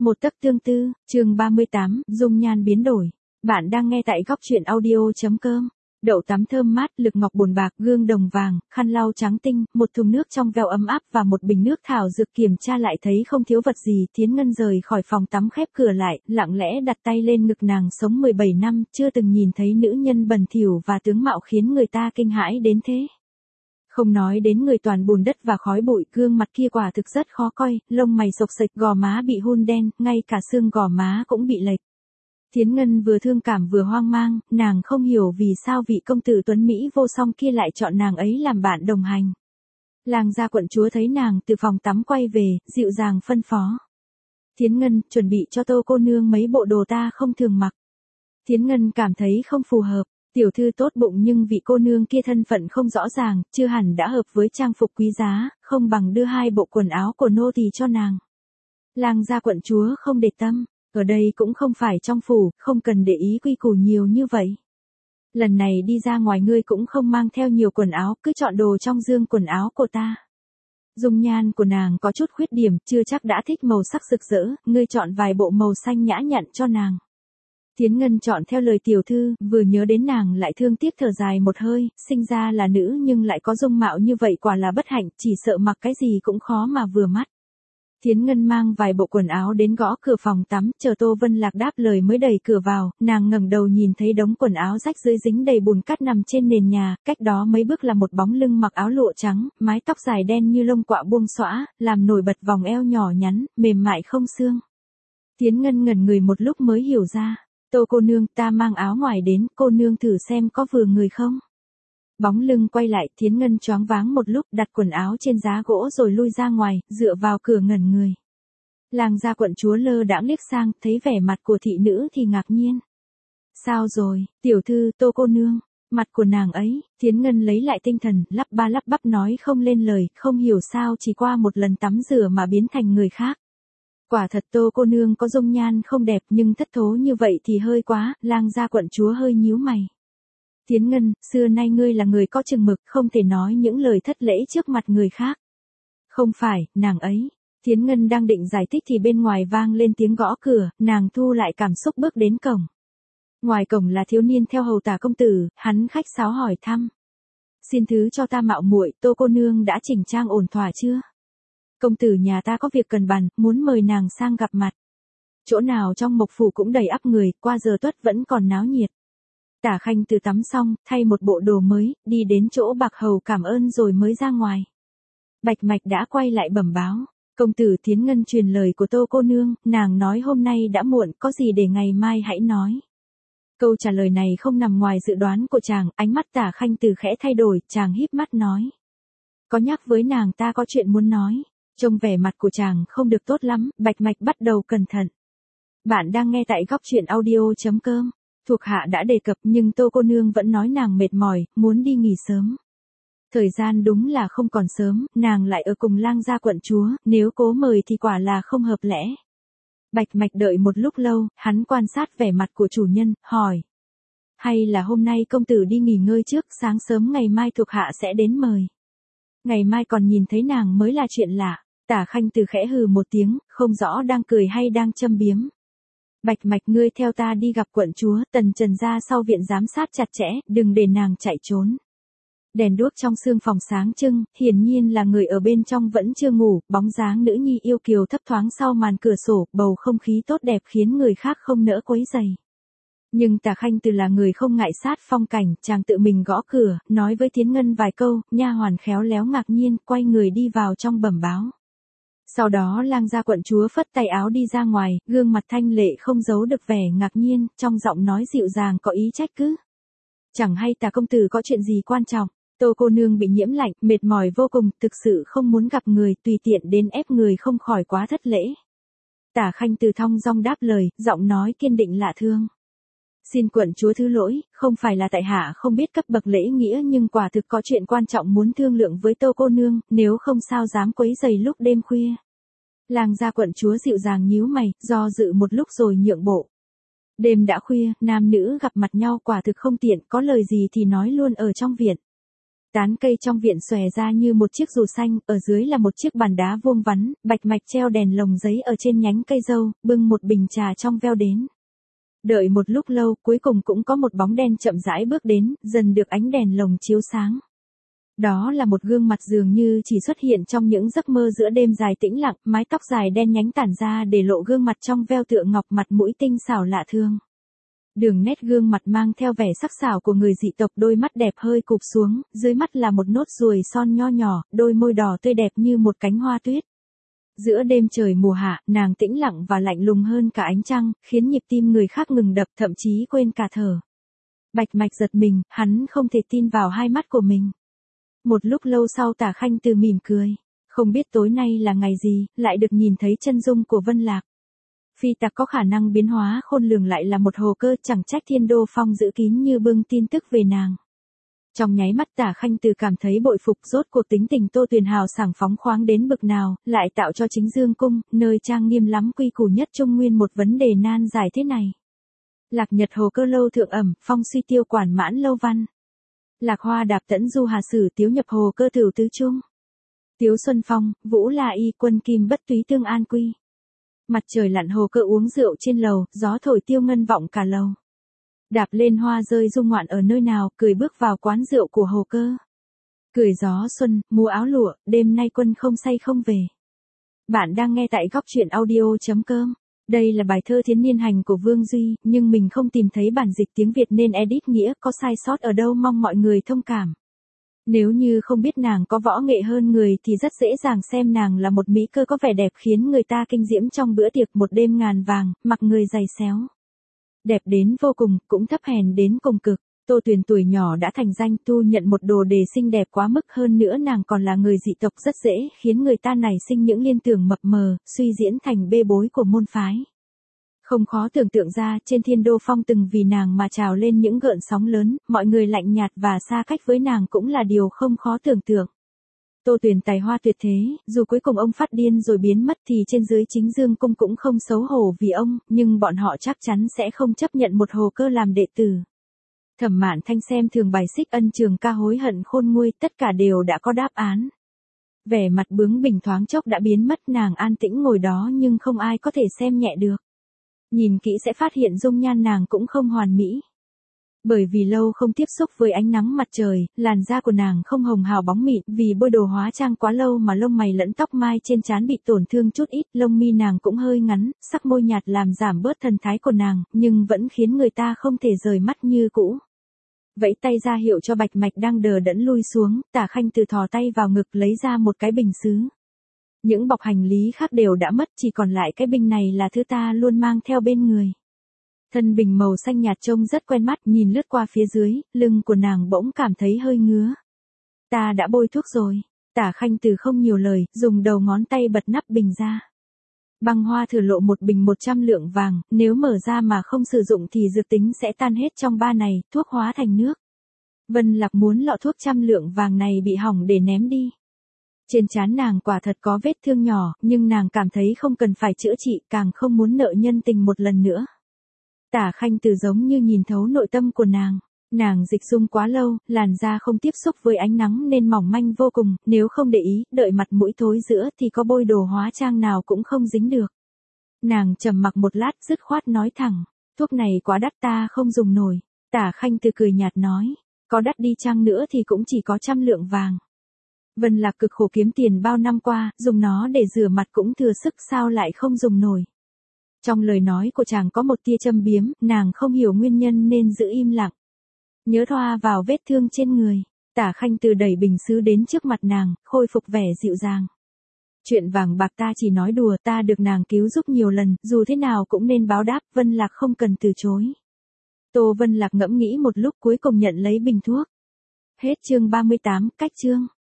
Một tấc tương tư, chương 38, dung nhan biến đổi. Bạn đang nghe tại góc truyện audio.com. Đậu tắm thơm mát, lực ngọc bồn bạc, gương đồng vàng, khăn lau trắng tinh, một thùng nước trong veo ấm áp và một bình nước thảo dược. Kiểm tra lại thấy không thiếu vật gì. Thiến Ngân rời khỏi phòng tắm, khép cửa lại, lặng lẽ đặt tay lên ngực. Nàng sống 17 năm, chưa từng nhìn thấy nữ nhân bẩn thỉu và tướng mạo khiến người ta kinh hãi đến thế. Không nói đến người toàn bùn đất và khói bụi, gương mặt kia quả thực rất khó coi, lông mày xộc xệch, gò má bị hun đen, ngay cả xương gò má cũng bị lệch. Thiến Ngân vừa thương cảm vừa hoang mang, nàng không hiểu vì sao vị công tử tuấn Mỹ vô song kia lại chọn nàng ấy làm bạn đồng hành. Lang gia quận chúa thấy nàng từ phòng tắm quay về, dịu dàng phân phó. Thiến Ngân, chuẩn bị cho Tô cô nương mấy bộ đồ ta không thường mặc. Thiến Ngân cảm thấy không phù hợp. Tiểu thư tốt bụng nhưng vị cô nương kia thân phận không rõ ràng, chưa hẳn đã hợp với trang phục quý giá, không bằng đưa 2 bộ quần áo của nô tỳ cho nàng. Lang gia quận chúa không để tâm, ở đây cũng không phải trong phủ, không cần để ý quy củ nhiều như vậy. Lần này đi ra ngoài ngươi cũng không mang theo nhiều quần áo, cứ chọn đồ trong dương quần áo của ta. Dung nhan của nàng có chút khuyết điểm, chưa chắc đã thích màu sắc rực rỡ, ngươi chọn vài bộ màu xanh nhã nhặn cho nàng. Thiến Ngân chọn theo lời tiểu thư, vừa nhớ đến nàng lại thương tiếc thở dài một hơi, sinh ra là nữ nhưng lại có dung mạo như vậy quả là bất hạnh, chỉ sợ mặc cái gì cũng khó mà vừa mắt. Thiến Ngân mang vài bộ quần áo đến gõ cửa phòng tắm, chờ Tô Vân Lạc đáp lời mới đẩy cửa vào, nàng ngẩng đầu nhìn thấy đống quần áo rách rưới dính đầy bùn cát nằm trên nền nhà, cách đó mấy bước là một bóng lưng mặc áo lụa trắng, mái tóc dài đen như lông quạ buông xõa, làm nổi bật vòng eo nhỏ nhắn, mềm mại không xương. Thiến Ngân ngẩn người một lúc mới hiểu ra. Tô cô nương, ta mang áo ngoài đến, cô nương thử xem có vừa người không. Bóng lưng quay lại, Thiến Ngân choáng váng một lúc, đặt quần áo trên giá gỗ rồi lui ra ngoài, dựa vào cửa ngẩn người. Lang gia quận chúa lơ đãng liếc sang, thấy vẻ mặt của thị nữ thì ngạc nhiên. Sao rồi, tiểu thư, Tô cô nương, mặt của nàng ấy, Thiến Ngân lấy lại tinh thần, lắp ba lắp bắp nói không lên lời, không hiểu sao chỉ qua một lần tắm rửa mà biến thành người khác. Quả thật Tô cô nương có dung nhan không đẹp nhưng thất thố như vậy thì hơi quá, Lang gia quận chúa hơi nhíu mày. Thiến Ngân, xưa nay ngươi là người có chừng mực, không thể nói những lời thất lễ trước mặt người khác. Không phải, nàng ấy. Thiến Ngân đang định giải thích thì bên ngoài vang lên tiếng gõ cửa, nàng thu lại cảm xúc bước đến cổng. Ngoài cổng là thiếu niên theo hầu tả công tử, hắn khách sáo hỏi thăm. Xin thứ cho ta mạo muội, Tô cô nương đã chỉnh trang ổn thỏa chưa? Công tử nhà ta có việc cần bàn, muốn mời nàng sang gặp mặt. Chỗ nào trong Mộc phủ cũng đầy ắp người, qua giờ tuất vẫn còn náo nhiệt. Tả Khanh từ tắm xong, thay một bộ đồ mới, đi đến chỗ Bạc Hầu cảm ơn rồi mới ra ngoài. Bạch Mạch đã quay lại bẩm báo. Công tử Thiến Ngân truyền lời của Tô cô nương, nàng nói hôm nay đã muộn, có gì để ngày mai hãy nói. Câu trả lời này không nằm ngoài dự đoán của chàng, ánh mắt Tả Khanh từ khẽ thay đổi, chàng híp mắt nói. Có nhắc với nàng ta có chuyện muốn nói. Trông vẻ mặt của chàng không được tốt lắm, Bạch Mạch bắt đầu cẩn thận. Bạn đang nghe tại góc truyện audio.com. Thuộc hạ đã đề cập nhưng Tô cô nương vẫn nói nàng mệt mỏi, muốn đi nghỉ sớm. Thời gian đúng là không còn sớm, nàng lại ở cùng Lang gia quận chúa, nếu cố mời thì quả là không hợp lẽ. Bạch Mạch đợi một lúc lâu, hắn quan sát vẻ mặt của chủ nhân, hỏi. Hay là hôm nay công tử đi nghỉ ngơi trước, sáng sớm ngày mai thuộc hạ sẽ đến mời. Ngày mai còn nhìn thấy nàng mới là chuyện lạ. Tả Khanh từ khẽ hừ một tiếng, không rõ đang cười hay đang châm biếm. Bạch Mạch ngươi theo ta đi gặp quận chúa, Tần Trần ra sau viện giám sát chặt chẽ, đừng để nàng chạy trốn. Đèn đuốc trong sương phòng sáng trưng, hiển nhiên là người ở bên trong vẫn chưa ngủ, bóng dáng nữ nhi yêu kiều thấp thoáng sau màn cửa sổ, bầu không khí tốt đẹp khiến người khác không nỡ quấy rầy. Nhưng Tả Khanh từ là người không ngại sát phong cảnh, chàng tự mình gõ cửa, nói với Thiến Ngân vài câu, nha hoàn khéo léo ngạc nhiên, quay người đi vào trong bẩm báo. Sau đó Lang gia quận chúa phất tay áo đi ra ngoài, gương mặt thanh lệ không giấu được vẻ ngạc nhiên, trong giọng nói dịu dàng có ý trách cứ. Chẳng hay Tả công tử có chuyện gì quan trọng, Tô cô nương bị nhiễm lạnh, mệt mỏi vô cùng, thực sự không muốn gặp người, tùy tiện đến ép người không khỏi quá thất lễ. Tả Khanh từ thong dong đáp lời, giọng nói kiên định lạ thương. Xin quận chúa thứ lỗi, không phải là tại hạ không biết cấp bậc lễ nghĩa nhưng quả thực có chuyện quan trọng muốn thương lượng với Tô cô nương, nếu không sao dám quấy rầy lúc đêm khuya. Lang gia quận chúa dịu dàng nhíu mày, do dự một lúc rồi nhượng bộ. Đêm đã khuya, nam nữ gặp mặt nhau quả thực không tiện, có lời gì thì nói luôn ở trong viện. Tán cây trong viện xòe ra như một chiếc dù xanh, ở dưới là một chiếc bàn đá vuông vắn, bạch mạch treo đèn lồng giấy ở trên nhánh cây dâu, bưng một bình trà trong veo đến. Đợi một lúc lâu, cuối cùng cũng có một bóng đen chậm rãi bước đến, dần được ánh đèn lồng chiếu sáng. Đó là một gương mặt dường như chỉ xuất hiện trong những giấc mơ giữa đêm dài tĩnh lặng, mái tóc dài đen nhánh tản ra để lộ gương mặt trong veo tựa ngọc, mặt mũi tinh xảo lạ thương. Đường nét gương mặt mang theo vẻ sắc sảo của người dị tộc, đôi mắt đẹp hơi cụp xuống, dưới mắt là một nốt ruồi son nho nhỏ, đôi môi đỏ tươi đẹp như một cánh hoa tuyết. Giữa đêm trời mùa hạ, nàng tĩnh lặng và lạnh lùng hơn cả ánh trăng, khiến nhịp tim người khác ngừng đập, thậm chí quên cả thở. Bạch mạch giật mình, hắn không thể tin vào hai mắt của mình. Một lúc lâu sau Tả Khanh Từ mỉm cười. Không biết tối nay là ngày gì, lại được nhìn thấy chân dung của Vân Lạc. Phi tặc có khả năng biến hóa khôn lường, lại là một hồ cơ, chẳng trách Thiên Đô Phong giữ kín như bưng tin tức về nàng. Trong nháy mắt Tả Khanh Từ cảm thấy bội phục, rốt cuộc tính tình Tô Tuyền hào sảng phóng khoáng đến bực nào, lại tạo cho chính Dương Cung, nơi trang nghiêm lắm quy củ nhất Trung Nguyên, một vấn đề nan giải thế này. Lạc Nhật hồ cơ lâu thượng ẩm, phong suy tiêu quản mãn lâu văn. Lạc hoa đạp tẫn du hà sử, tiếu nhập hồ cơ tửu tứ trung. Tiếu xuân phong, vũ là y, quân kim bất túy tương an quy. Mặt trời lặn hồ cơ uống rượu trên lầu, gió thổi tiêu ngân vọng cả lầu. Đạp lên hoa rơi dung ngoạn ở nơi nào, cười bước vào quán rượu của hồ cơ. Cười gió xuân, mua áo lụa, đêm nay quân không say không về. Bạn đang nghe tại góc truyện audio.com. Đây là bài thơ Thiến Niên Hành của Vương Duy, nhưng mình không tìm thấy bản dịch tiếng Việt nên edit nghĩa, có sai sót ở đâu mong mọi người thông cảm. Nếu như không biết nàng có võ nghệ hơn người thì rất dễ dàng xem nàng là một mỹ cơ có vẻ đẹp khiến người ta kinh diễm trong bữa tiệc một đêm ngàn vàng, mặc người giày xéo. Đẹp đến vô cùng, cũng thấp hèn đến cùng cực. Tô Tuyền tuổi nhỏ đã thành danh, tu nhận một đồ đề xinh đẹp quá mức, hơn nữa nàng còn là người dị tộc, rất dễ khiến người ta nảy sinh những liên tưởng mập mờ, suy diễn thành bê bối của môn phái. Không khó tưởng tượng ra, trên Thiên Đô Phong từng vì nàng mà trào lên những gợn sóng lớn, mọi người lạnh nhạt và xa cách với nàng cũng là điều không khó tưởng tượng. Tô Tuyền tài hoa tuyệt thế, dù cuối cùng ông phát điên rồi biến mất thì trên dưới chính Dương Cung cũng không xấu hổ vì ông, nhưng bọn họ chắc chắn sẽ không chấp nhận một hồ cơ làm đệ tử. Thẩm Mạn Thanh xem thường bài xích Ân Trường Ca hối hận khôn nguôi, tất cả đều đã có đáp án. Vẻ mặt bướng bỉnh thoáng chốc đã biến mất, nàng an tĩnh ngồi đó nhưng không ai có thể xem nhẹ được. Nhìn kỹ sẽ phát hiện dung nhan nàng cũng không hoàn mỹ. Bởi vì lâu không tiếp xúc với ánh nắng mặt trời, làn da của nàng không hồng hào bóng mịn, vì bôi đồ hóa trang quá lâu mà lông mày lẫn tóc mai trên trán bị tổn thương chút ít, lông mi nàng cũng hơi ngắn, sắc môi nhạt làm giảm bớt thần thái của nàng, nhưng vẫn khiến người ta không thể rời mắt như cũ. Vẫy tay ra hiệu cho Bạch Mạch đang đờ đẫn lui xuống, Tả Khanh Từ thò tay vào ngực lấy ra một cái bình sứ. Những bọc hành lý khác đều đã mất, chỉ còn lại cái bình này là thứ ta luôn mang theo bên người. Thân bình màu xanh nhạt trông rất quen mắt, nhìn lướt qua phía dưới, lưng của nàng bỗng cảm thấy hơi ngứa. Ta đã bôi thuốc rồi. Tả Khanh Từ không nhiều lời, dùng đầu ngón tay bật nắp bình ra. Băng Hoa thử lộ một bình 100 lượng vàng, nếu mở ra mà không sử dụng thì dược tính sẽ tan hết trong 3 ngày, thuốc hóa thành nước. Vân Lạc muốn lọ thuốc 100 lượng vàng này bị hỏng để ném đi. Trên trán nàng quả thật có vết thương nhỏ, nhưng nàng cảm thấy không cần phải chữa trị, càng không muốn nợ nhân tình một lần nữa. Tả Khanh Từ giống như nhìn thấu nội tâm của nàng. Nàng dịch dung quá lâu, làn da không tiếp xúc với ánh nắng nên mỏng manh vô cùng, nếu không để ý, đợi mặt mũi thối rữa thì có bôi đồ hóa trang nào cũng không dính được. Nàng trầm mặc một lát, dứt khoát nói thẳng, thuốc này quá đắt ta không dùng nổi. Tả Khanh Từ cười nhạt nói, có đắt đi chăng nữa thì cũng chỉ có 100 lượng vàng. Vân Lạc cực khổ kiếm tiền bao năm qua, dùng nó để rửa mặt cũng thừa sức, sao lại không dùng nổi. Trong lời nói của chàng có một tia châm biếm, nàng không hiểu nguyên nhân nên giữ im lặng. Nhớ thoa vào vết thương trên người, Tả Khanh Từ đẩy bình sứ đến trước mặt nàng, khôi phục vẻ dịu dàng. Chuyện vàng bạc ta chỉ nói đùa, ta được nàng cứu giúp nhiều lần, dù thế nào cũng nên báo đáp, Vân Lạc không cần từ chối. Tô Vân Lạc ngẫm nghĩ một lúc cuối cùng nhận lấy bình thuốc. Hết chương 38, cách chương.